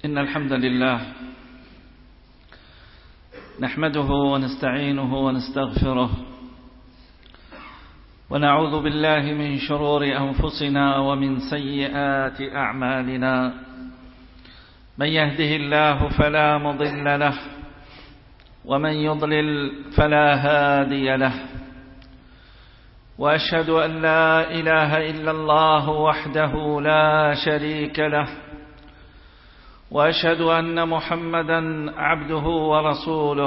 إن الحمد لله نحمده ونستعينه ونستغفره ونعوذ بالله من شرور أنفسنا ومن سيئات أعمالنا. من يهده الله فلا مضل له ومن يضلل فلا هادي له، وأشهد أن لا إله إلا الله وحده لا شريك له، وأشهد أن محمدًا عبده ورسوله.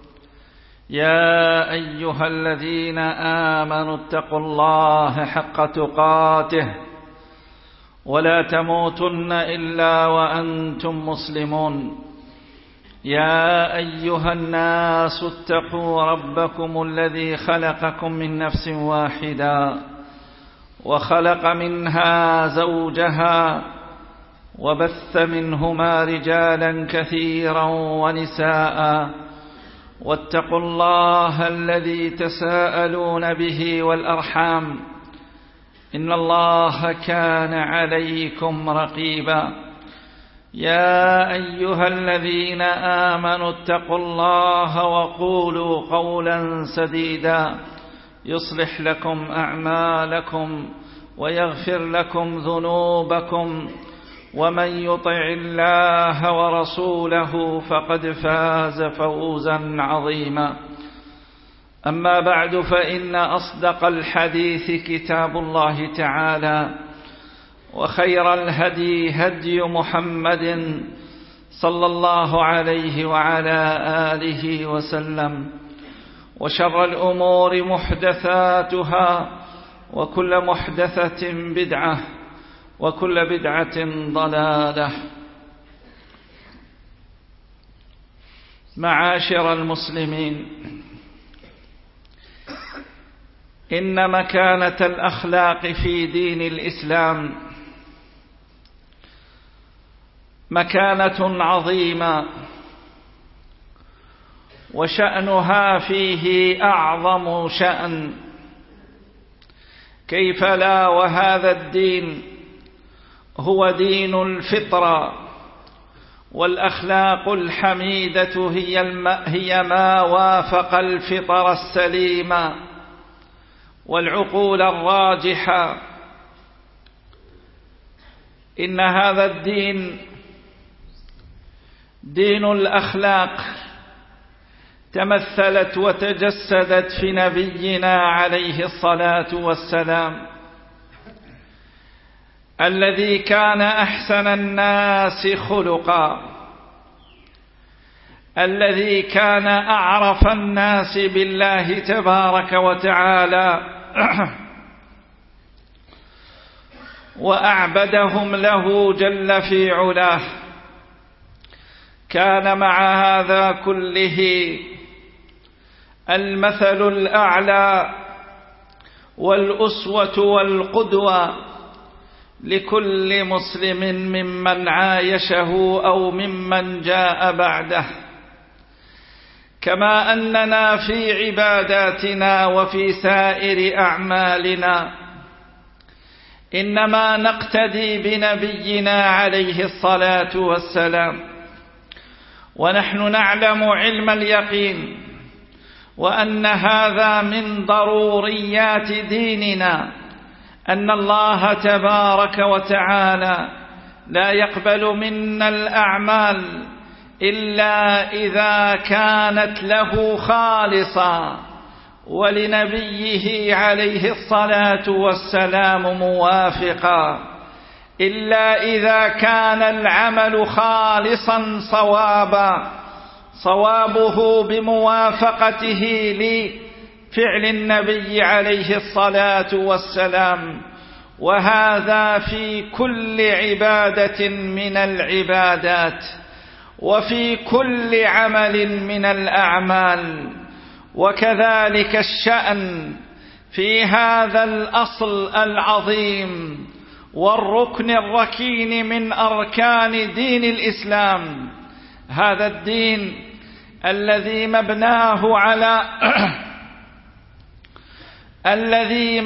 يا أيها الذين آمنوا اتقوا الله حق تقاته ولا تموتن إلا وأنتم مسلمون. يا أيها الناس اتقوا ربكم الذي خلقكم من نفس واحدة وخلق منها زوجها وبث منهما رجالا كثيرا ونساء، واتقوا الله الذي تساءلون به والأرحام إن الله كان عليكم رقيبا. يا أيها الذين آمنوا اتقوا الله وقولوا قولا سديدا يصلح لكم أعمالكم ويغفر لكم ذنوبكم، ومن يطع الله ورسوله فقد فاز فوزا عظيما. أما بعد، فإن أصدق الحديث كتاب الله تعالى، وخير الهدي هدي محمد صلى الله عليه وعلى آله وسلم، وشر الأمور محدثاتها، وكل محدثة بدعة، وكل بدعة ضلالة. معاشر المسلمين، إن مكانة الأخلاق في دين الإسلام مكانة عظيمة، وشأنها فيه أعظم شأن. كيف لا وهذا الدين هو دين الفطرة، والأخلاق الحميدة هي ما وافق الفطر السليمة والعقول الراجحة. إن هذا الدين دين الأخلاق تمثلت وتجسدت في نبينا عليه الصلاة والسلام، الذي كان أحسن الناس خلقا، الذي كان أعرف الناس بالله تبارك وتعالى وأعبدهم له جل في علاه. كان مع هذا كله المثل الأعلى والأسوة والقدوة لكل مسلم ممن عايشه أو ممن جاء بعده. كما أننا في عباداتنا وفي سائر أعمالنا إنما نقتدي بنبينا عليه الصلاة والسلام، ونحن نعلم علم اليقين وأن هذا من ضروريات ديننا، أن الله تبارك وتعالى لا يقبل منا الأعمال إلا إذا كانت له خالصة، ولنبيه عليه الصلاة والسلام موافقا، إلا إذا كان العمل خالصا صوابا، صوابه بموافقته لفعل النبي عليه الصلاة والسلام. وهذا في كل عبادة من العبادات، وفي كل عمل من الأعمال. وكذلك الشأن في هذا الأصل العظيم والركن الركين من أركان دين الإسلام، هذا الدين الذي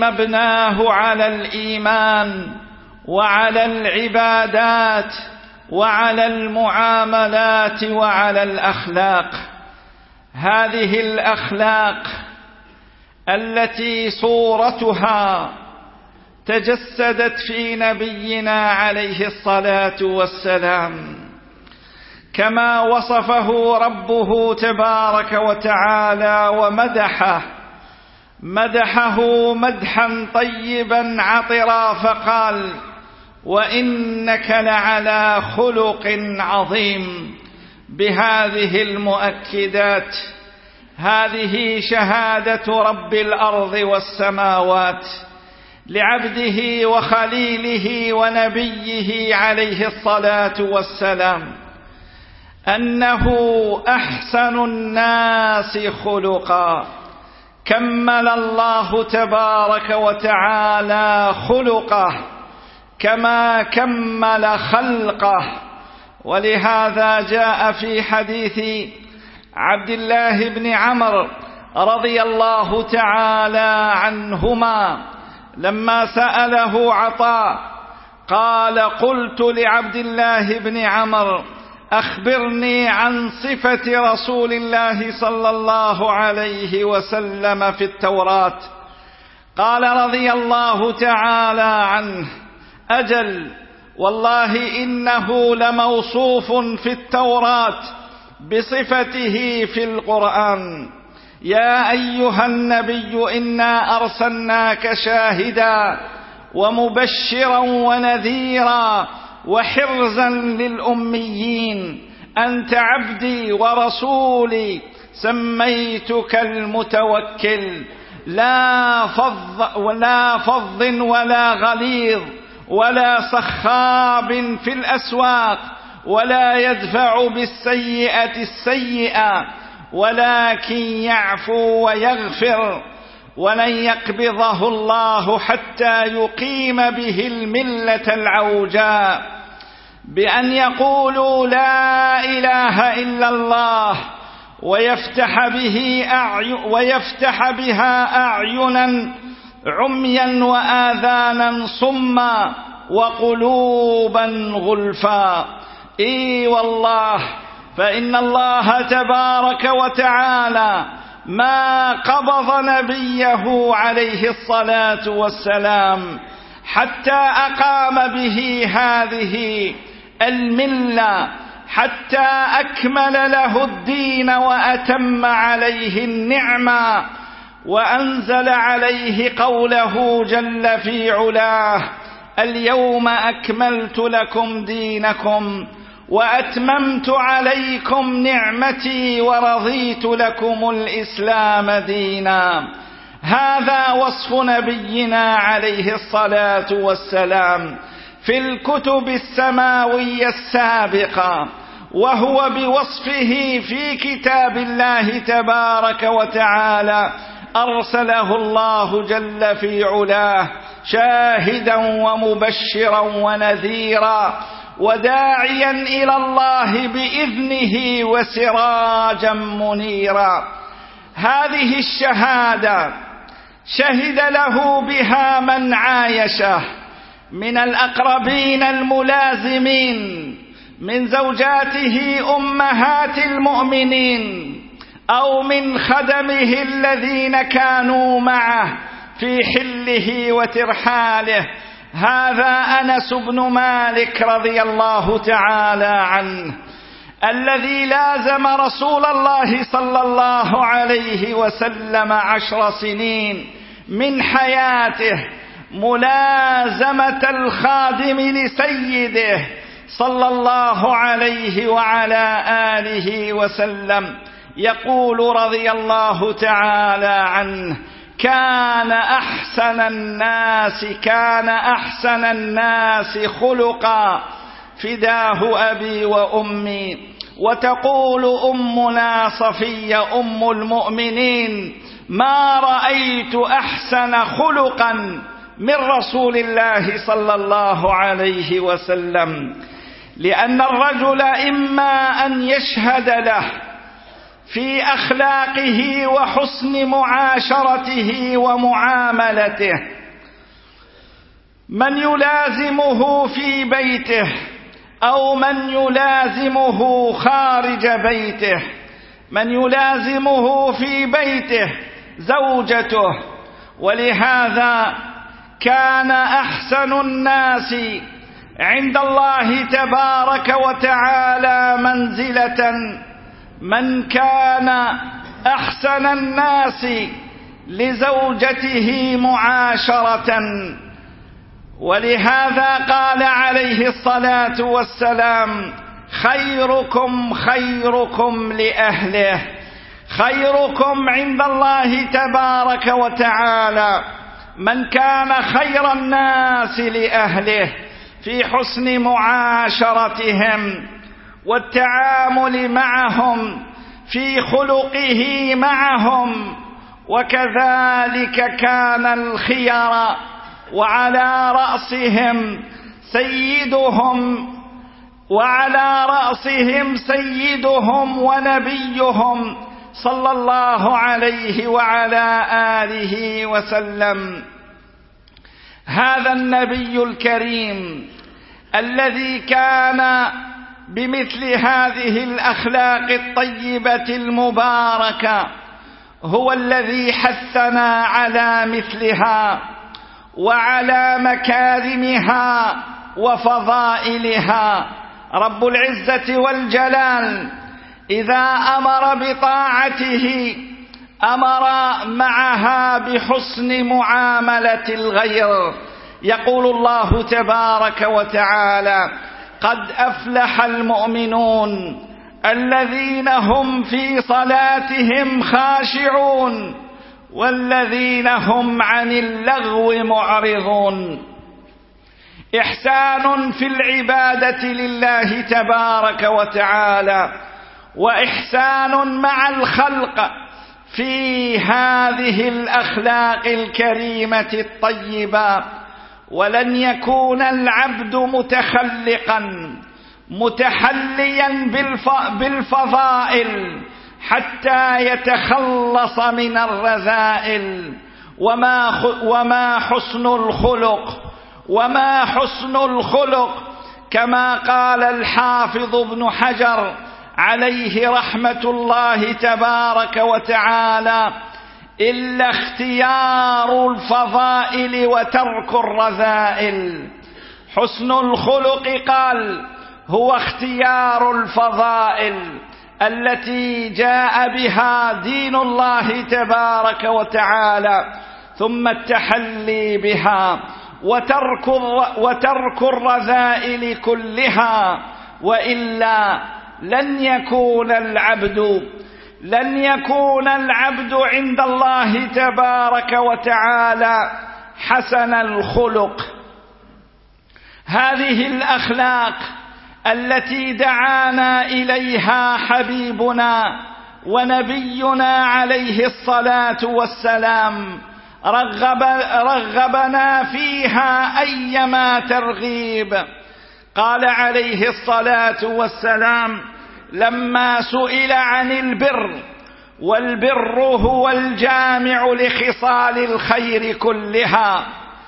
مبناه على الإيمان وعلى العبادات وعلى المعاملات وعلى الأخلاق. هذه الأخلاق التي صورتها تجسدت في نبينا عليه الصلاة والسلام كما وصفه ربه تبارك وتعالى ومدحه مدحا طيبا عطرا، فقال: وإنك لعلى خلق عظيم. بهذه المؤكدات هذه شهادة رب الأرض والسماوات لعبده وخليله ونبيه عليه الصلاة والسلام أنه أحسن الناس خلقا. كمل الله تبارك وتعالى خلقه كما كمل خلقه، ولهذا جاء في حديث عبد الله بن عمرو رضي الله تعالى عنهما لما سأله عطاء قال: قلت لعبد الله بن عمرو: أخبرني عن صفة رسول الله صلى الله عليه وسلم في التوراة. قال رضي الله تعالى عنه: أجل، والله إنه لموصوف في التوراة بصفته في القرآن: يا أيها النبي إنا أرسلناك شاهدا ومبشرا ونذيرا وحرزا للأميين، أنت عبدي ورسولي سميتك المتوكل، لا فظ ولا غليظ ولا صخاب في الأسواق، ولا يدفع بالسيئة السيئة، ولكن يعفو ويغفر، ولن يقبضه الله حتى يقيم به الملة العوجاء، بأن يقولوا لا إله إلا الله ويفتح بها أعينا عميا وآذانا صما وقلوبا غلفا. إي والله، فإن الله تبارك وتعالى ما قبض نبيه عليه الصلاة والسلام حتى أقام به هذه الملة، حتى أكمل له الدين وأتم عليه النعمة، وأنزل عليه قوله جل في علاه: اليوم أكملت لكم دينكم وأتممت عليكم نعمتي ورضيت لكم الإسلام دينا. هذا وصف نبينا عليه الصلاة والسلام في الكتب السماوية السابقة، وهو بوصفه في كتاب الله تبارك وتعالى أرسله الله جل في علاه شاهدا ومبشرا ونذيرا وداعيا إلى الله بإذنه وسراجا منيرا. هذه الشهادة شهد له بها من عايشه من الأقربين الملازمين من زوجاته أمهات المؤمنين أو من خدمه الذين كانوا معه في حله وترحاله. هذا أنس بن مالك رضي الله تعالى عنه الذي لازم رسول الله صلى الله عليه وسلم 10 سنين من حياته ملازمة الخادم لسيده صلى الله عليه وعلى آله وسلم. يقول رضي الله تعالى عنه: كان أحسن الناس خلقا فداه أبي وأمي. وتقول أمنا صفية أم المؤمنين: ما رأيت أحسن خلقا من رسول الله صلى الله عليه وسلم، لأن الرجل إما أن يشهد له في أخلاقه وحسن معاشرته ومعاملته من يلازمه في بيته أو من يلازمه خارج بيته، من يلازمه في بيته زوجته. ولهذا كان أحسن الناس عند الله تبارك وتعالى منزلة من كان أحسن الناس لزوجته معاشرة. ولهذا قال عليه الصلاة والسلام: خيركم خيركم لأهله. خيركم عند الله تبارك وتعالى من كان خير الناس لأهله في حسن معاشرتهم والتعامل معهم، في خلقه معهم. وكذلك كان الخير، وعلى رأسهم سيدهم ونبيهم صلى الله عليه وعلى آله وسلم. هذا النبي الكريم الذي كان بمثل هذه الأخلاق الطيبة المباركة هو الذي حثنا على مثلها وعلى مكارمها وفضائلها. رب العزة والجلال إذا أمر بطاعته أمر معها بحسن معاملة الغير. يقول الله تبارك وتعالى: قد أفلح المؤمنون الذين هم في صلاتهم خاشعون والذين هم عن اللغو معرضون. إحسان في العبادة لله تبارك وتعالى، وإحسان مع الخلق في هذه الأخلاق الكريمة الطيبة. ولن يكون العبد متخلقا متحليا بالفضائل حتى يتخلص من الرذائل. وما حسن الخلق كما قال الحافظ ابن حجر عليه رحمة الله تبارك وتعالى: إلا اختيار الفضائل وترك الرذائل. حسن الخلق قال هو اختيار الفضائل التي جاء بها دين الله تبارك وتعالى، ثم التحلي بها وترك الرذائل كلها، وإلا لن يكون العبد عند الله تبارك وتعالى حسن الخلق. هذه الأخلاق التي دعانا إليها حبيبنا ونبينا عليه الصلاة والسلام رغبنا فيها أيما ترغيب. قال عليه الصلاة والسلام لما سئل عن البر: والبر هو الجامع لخصال الخير كلها،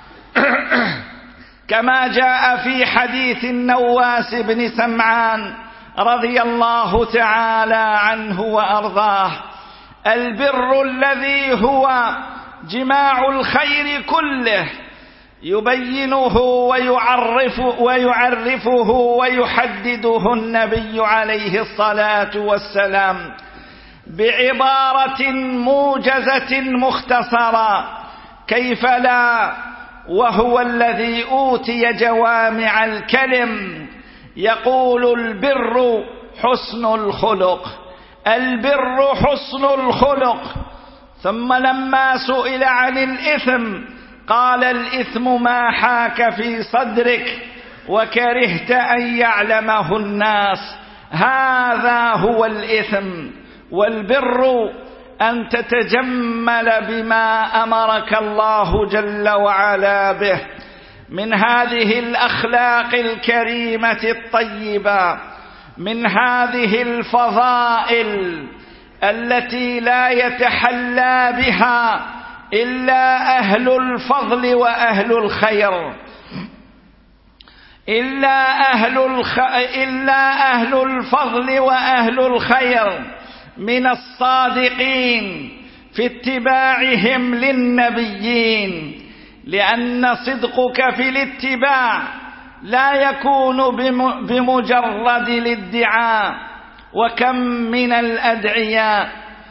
كما جاء في حديث النواس بن سمعان رضي الله تعالى عنه وأرضاه: البر الذي هو جماع الخير كله يبينه ويعرفه ويحدده النبي عليه الصلاة والسلام بعبارة موجزة مختصرة، كيف لا، وهو الذي أوتي جوامع الكلم. يقول: البر حسن الخلق، البر حسن الخلق. ثم لما سئل عن الإثم قال: الإثم ما حاك في صدرك وكرهت أن يعلمه الناس، هذا هو الإثم. والبر أن تتجمل بما أمرك الله جل وعلا به من هذه الأخلاق الكريمة الطيبة، من هذه الفضائل التي لا يتحلى بها إلا أهل الفضل وأهل الخير. إلا أهل الفضل وأهل الخير من الصادقين في اتباعهم للنبيين، لأن صدقك في الاتباع لا يكون بمجرد الادعاء، وكم من الأدعياء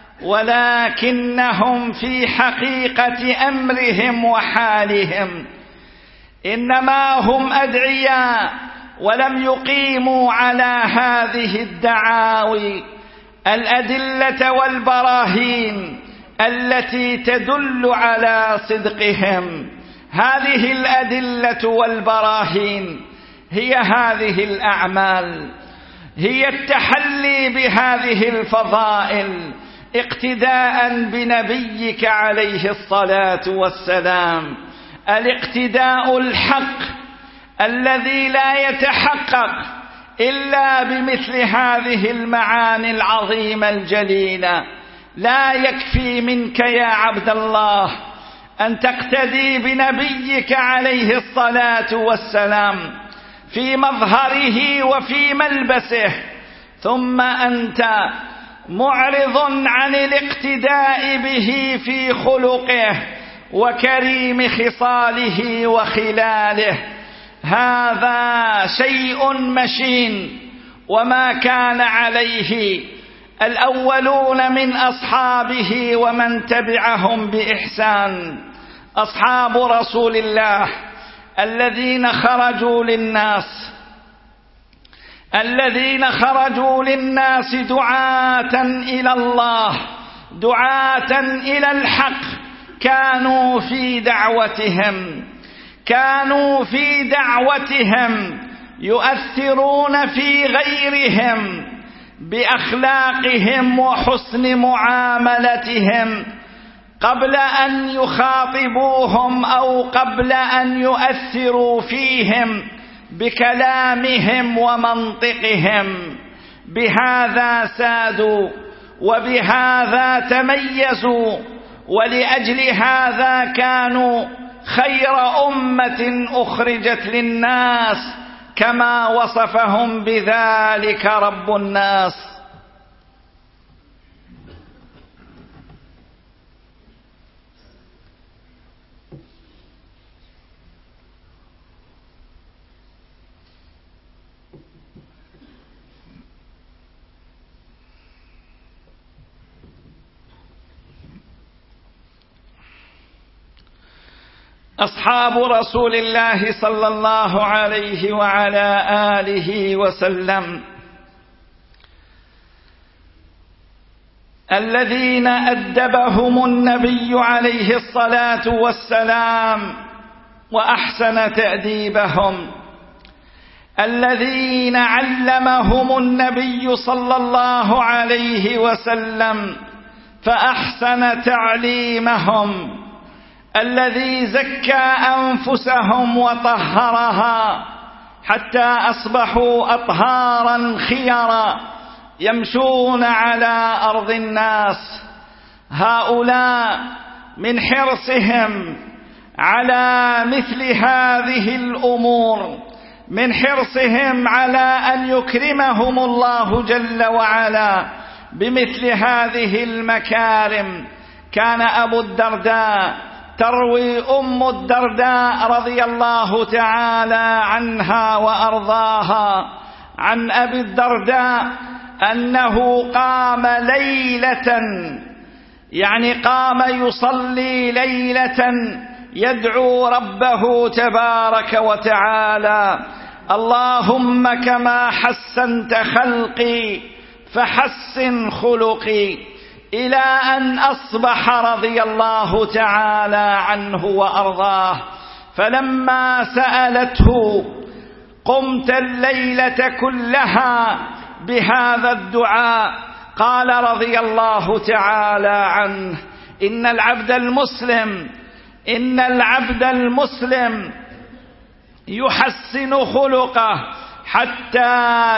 ولكنهم في حقيقة أمرهم وحالهم إنما هم أدعياء ولم يقيموا على هذه الدعاوي الأدلة والبراهين التي تدل على صدقهم. هذه الأدلة والبراهين هي هذه الأعمال، هي التحلي بهذه الفضائل اقتداء بنبيك عليه الصلاة والسلام، الاقتداء الحق الذي لا يتحقق إلا بمثل هذه المعاني العظيمة الجليلة. لا يكفي منك يا عبد الله أن تقتدي بنبيك عليه الصلاة والسلام في مظهره وفي ملبسه، ثم أنت معرض عن الاقتداء به في خلقه وكريم خصاله وخلاله. هذا شيء مشين، وما كان عليه الأولون من أصحابه ومن تبعهم بإحسان، أصحاب رسول الله الذين خرجوا للناس دعاة إلى الله، دعاة إلى الحق. كانوا في دعوتهم يؤثرون في غيرهم بأخلاقهم وحسن معاملتهم قبل أن يخاطبوهم أو قبل أن يؤثروا فيهم بكلامهم ومنطقهم. بهذا سادوا وبهذا تميزوا، ولأجل هذا كانوا خير أمة أخرجت للناس كما وصفهم بذلك رب الناس. أصحاب رسول الله صلى الله عليه وعلى آله وسلم الذين أدبهم النبي عليه الصلاة والسلام وأحسن تأديبهم، الذين علمهم النبي صلى الله عليه وسلم فأحسن تعليمهم، الذي زكى أنفسهم وطهرها حتى أصبحوا أطهارا خيرا يمشون على أرض الناس. هؤلاء من حرصهم على مثل هذه الأمور، من حرصهم على أن يكرمهم الله جل وعلا بمثل هذه المكارم، كان أبو الدرداء تروي أم الدرداء رضي الله تعالى عنها وأرضاها عن أبي الدرداء أنه قام ليلة، يعني قام يصلي ليلة يدعو ربه تبارك وتعالى: اللهم كما حسنت خلقي فحسن خلقي، إلى أن أصبح رضي الله تعالى عنه وأرضاه. فلما سألته: قمت الليلة كلها بهذا الدعاء؟ قال رضي الله تعالى عنه: إن العبد المسلم يحسن خلقه حتى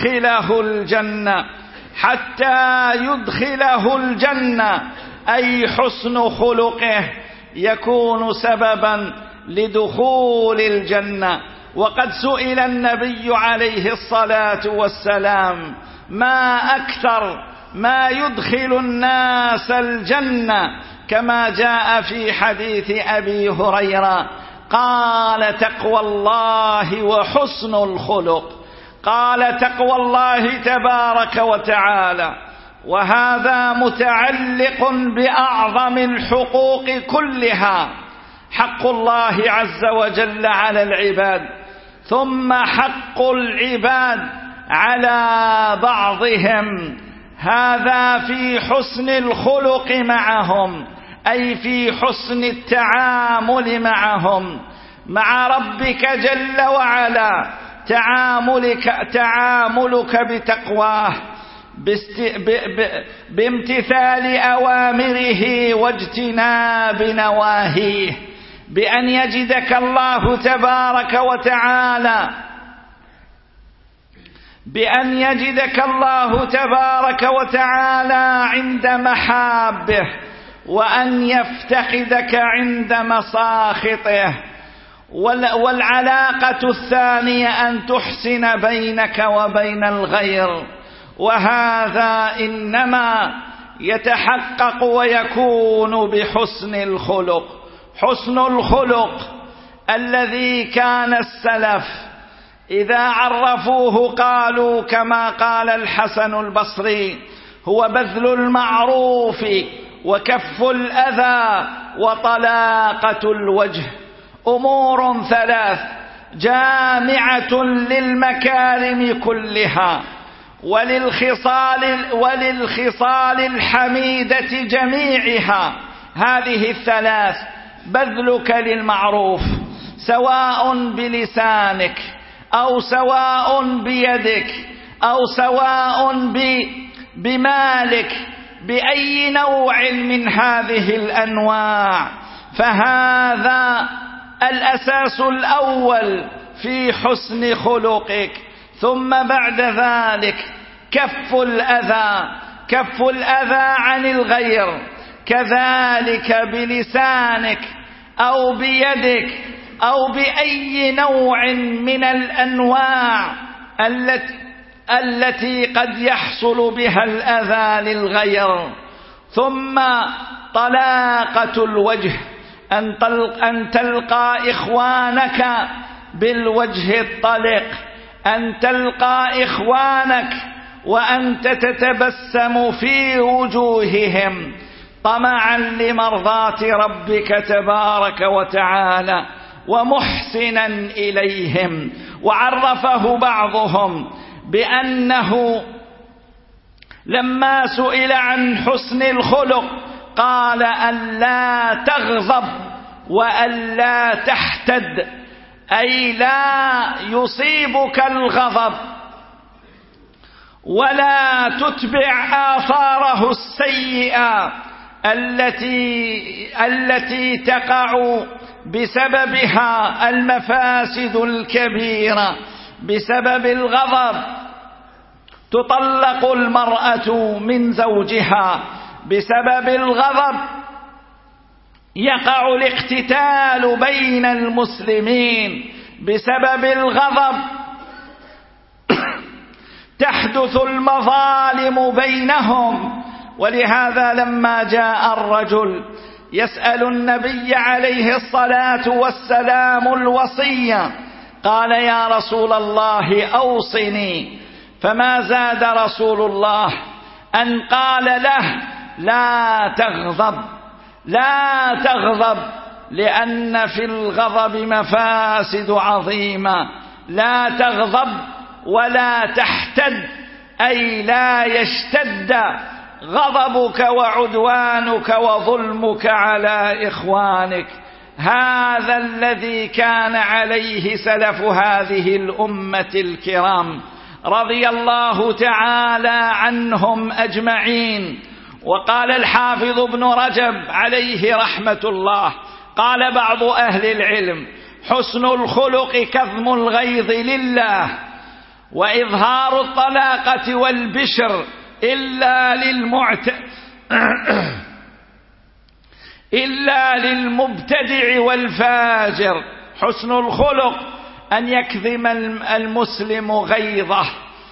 يدخله الجنة، أي حسن خلقه يكون سببا لدخول الجنة. وقد سئل النبي عليه الصلاة والسلام: ما أكثر ما يدخل الناس الجنة؟ كما جاء في حديث أبي هريرة، قال: تقوى الله وحسن الخلق. قال: تقوى الله تبارك وتعالى، وهذا متعلق بأعظم الحقوق كلها: حق الله عز وجل على العباد، ثم حق العباد على بعضهم. هذا في حسن الخلق معهم، أي في حسن التعامل معهم، مع ربك جل وعلا، تعاملك بتقواه، بامتثال أوامره واجتناب نواهيه، بأن يجدك الله تبارك وتعالى عند محابه، وأن يفتقدك عند مساخطه. والعلاقة الثانية أن تحسن بينك وبين الغير، وهذا إنما يتحقق ويكون بحسن الخلق. حسن الخلق الذي كان السلف إذا عرفوه قالوا كما قال الحسن البصري: هو بذل المعروف وكف الأذى وطلاقة الوجه، أمور ثلاث جامعة للمكارم كلها وللخصال الحميدة جميعها. هذه الثلاث: بذلك للمعروف، سواء بلسانك أو سواء بيدك أو سواء بمالك، بأي نوع من هذه الأنواع، فهذا الأساس الأول في حسن خلقك. ثم بعد ذلك كف الأذى عن الغير، كذلك بلسانك أو بيدك أو بأي نوع من الأنواع التي قد يحصل بها الأذى للغير. ثم طلاقة الوجه، أن تلقى إخوانك بالوجه الطلق، أن تلقى إخوانك وأنت تتبسم في وجوههم طمعا لمرضاة ربك تبارك وتعالى ومحسنا إليهم. وعرفه بعضهم بأنه لما سئل عن حسن الخلق قال: ألا تغضب وألا تحتد، أي لا يصيبك الغضب ولا تتبع آثاره السيئة التي تقع بسببها المفاسد الكبيرة. بسبب الغضب تطلق المرأة من زوجها، بسبب الغضب يقع الاقتتال بين المسلمين، بسبب الغضب تحدث المظالم بينهم. ولهذا لما جاء الرجل يسأل النبي عليه الصلاة والسلام الوصية قال: يا رسول الله أوصني، فما زاد رسول الله أن قال له: لا تغضب، لأن في الغضب مفاسد عظيمة. لا تغضب ولا تحتد، أي لا يشتد غضبك وعدوانك وظلمك على إخوانك. هذا الذي كان عليه سلف هذه الأمة الكرام رضي الله تعالى عنهم أجمعين. وقال الحافظ ابن رجب عليه رحمة الله، قال بعض أهل العلم: حسن الخلق كظم الغيظ لله، وإظهار الطلاقة والبشر إلا للمبتدع والفاجر. حسن الخلق أن يكظم المسلم غيظه،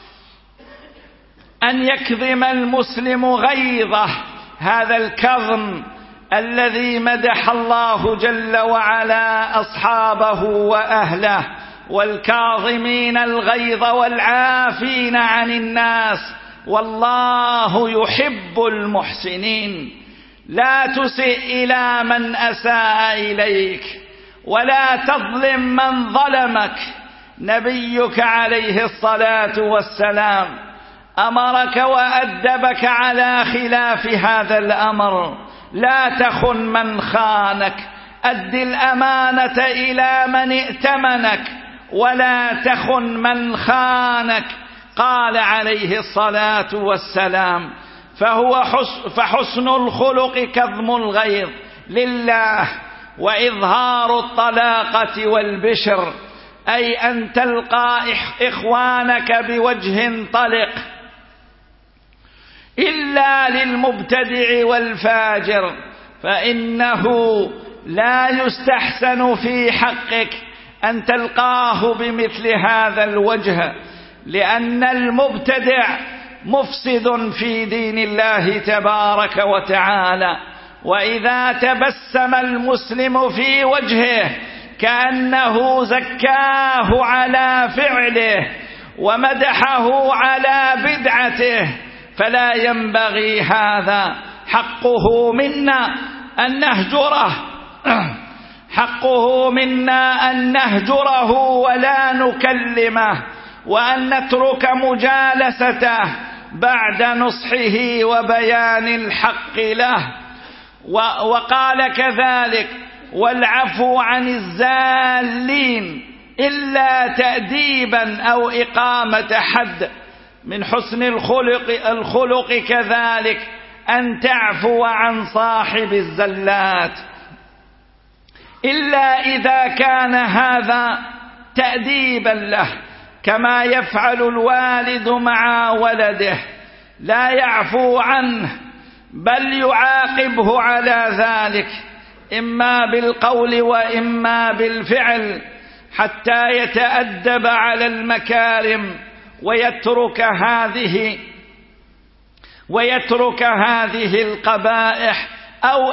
أن يكظم المسلم غيظه، هذا الكظم الذي مدح الله جل وعلا أصحابه وأهله: والكاظمين الغيظ والعافين عن الناس والله يحب المحسنين. لا تسئ إلى من أساء إليك ولا تظلم من ظلمك. نبيك عليه الصلاة والسلام أمرك وأدبك على خلاف هذا الأمر: لا تخن من خانك، أد الأمانة إلى من ائتمنك، ولا تخن من خانك. قال عليه الصلاة والسلام: فحسن الخلق كظم الغيظ لله وإظهار الطلاقة والبشر، أي أن تلقى إخوانك بوجه طلق، إلا للمبتدع والفاجر، فإنه لا يستحسن في حقك أن تلقاه بمثل هذا الوجه، لأن المبتدع مفسد في دين الله تبارك وتعالى. وإذا تبسم المسلم في وجهه كأنه زكاه على فعله ومدحه على بدعته، فلا ينبغي هذا. حقه منا أن نهجره، حقه منا أن نهجره ولا نكلمه، وأن نترك مجالسته بعد نصحه وبيان الحق له. وقال كذلك: والعفو عن الزالين إلا تأديبا أو إقامة حد. من حسن الخلق كذلك أن تعفو عن صاحب الزلات، إلا إذا كان هذا تأديبا له، كما يفعل الوالد مع ولده، لا يعفو عنه بل يعاقبه على ذلك، إما بالقول وإما بالفعل، حتى يتأدب على المكارم ويترك هذه القبائح أو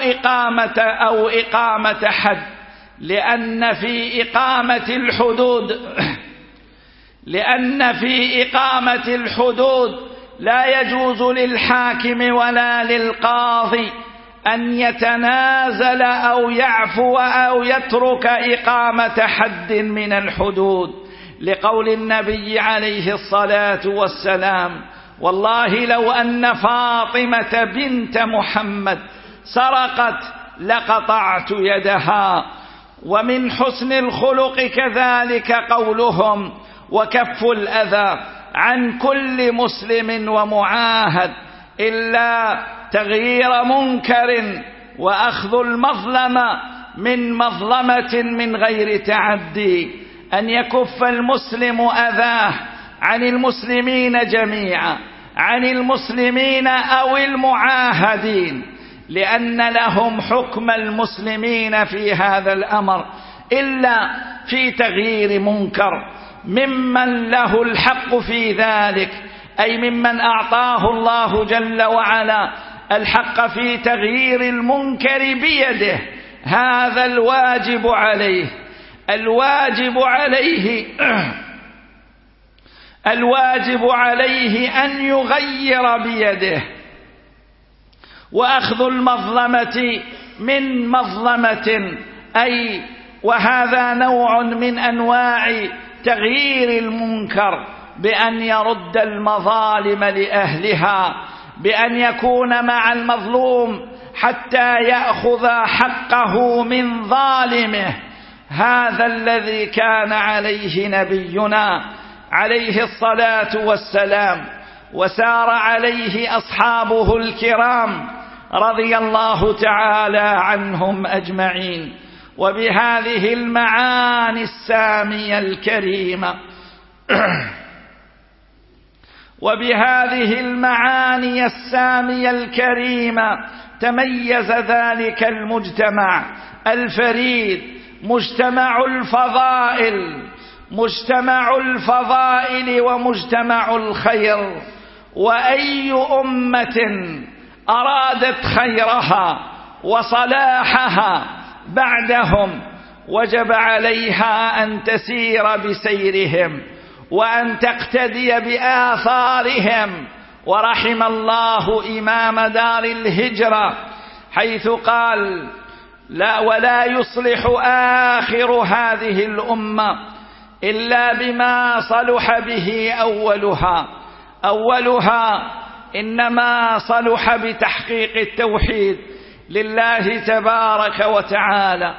إقامة حد. لأن في إقامة الحدود لا يجوز للحاكم ولا للقاضي أن يتنازل أو يعفو أو يترك إقامة حد من الحدود، لقول النبي عليه الصلاة والسلام: والله لو أن فاطمة بنت محمد سرقت لقطعت يدها. ومن حسن الخلق كذلك قولهم: وكف الأذى عن كل مسلم ومعاهد إلا تغيير منكر وأخذ المظلمة من مظلمة من غير تعدي. أن يكف المسلم أذاه عن المسلمين جميعا، عن المسلمين أو المعاهدين، لأن لهم حكم المسلمين في هذا الأمر، إلا في تغيير منكر ممن له الحق في ذلك، أي ممن أعطاه الله جل وعلا الحق في تغيير المنكر بيده. هذا الواجب عليه، الواجب عليه أن يغير بيده. وأخذ المظلمة من مظلمة، أي وهذا نوع من أنواع تغيير المنكر، بأن يرد المظالم لأهلها، بأن يكون مع المظلوم حتى يأخذ حقه من ظالمه. هذا الذي كان عليه نبينا عليه الصلاة والسلام، وسار عليه أصحابه الكرام رضي الله تعالى عنهم أجمعين. وبهذه المعاني السامية الكريمة تميز ذلك المجتمع الفريد، مجتمع الفضائل، مجتمع الفضائل ومجتمع الخير. وأي أمة أرادت خيرها وصلاحها بعدهم وجب عليها أن تسير بسيرهم وأن تقتدي بآثارهم. ورحم الله إمام دار الهجرة حيث قال: لا ولا يصلح آخر هذه الأمة إلا بما صلح به أولها إنما صلح بتحقيق التوحيد لله تبارك وتعالى،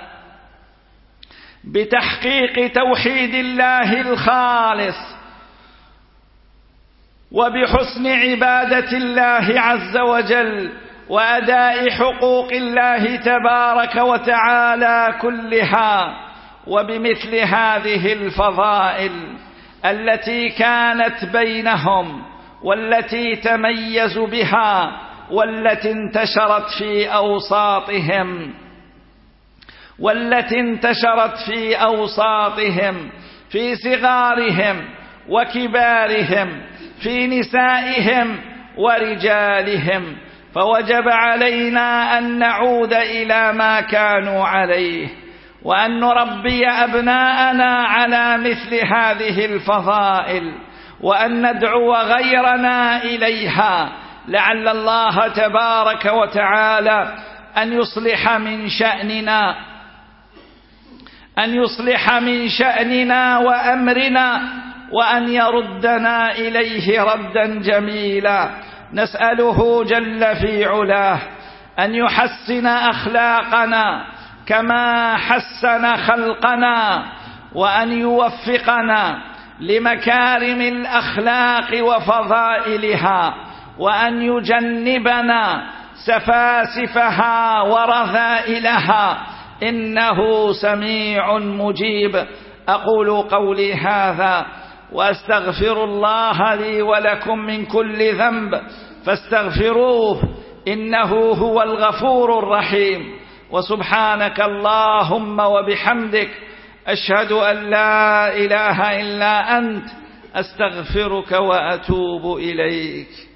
بتحقيق توحيد الله الخالص وبحسن عبادة الله عز وجل وأداء حقوق الله تبارك وتعالى كلها. وبمثل هذه الفضائل التي كانت بينهم والتي تميزوا بها والتي انتشرت في أوساطهم في صغارهم وكبارهم، في نسائهم ورجالهم، فوجب علينا أن نعود إلى ما كانوا عليه وأن نربي أبناءنا على مثل هذه الفضائل وأن ندعو غيرنا إليها، لعل الله تبارك وتعالى أن يصلح من شأننا وأمرنا وأن يردنا إليه ردا جميلا. نسأله جل في علاه أن يحسن أخلاقنا كما حسن خلقنا، وأن يوفقنا لمكارم الأخلاق وفضائلها، وأن يجنبنا سفاسفها ورذائلها، إنه سميع مجيب. أقول قولي هذا وأستغفر الله لي ولكم من كل ذنب فاستغفروه إنه هو الغفور الرحيم. وسبحانك اللهم وبحمدك أشهد أن لا إله إلا أنت أستغفرك وأتوب إليك.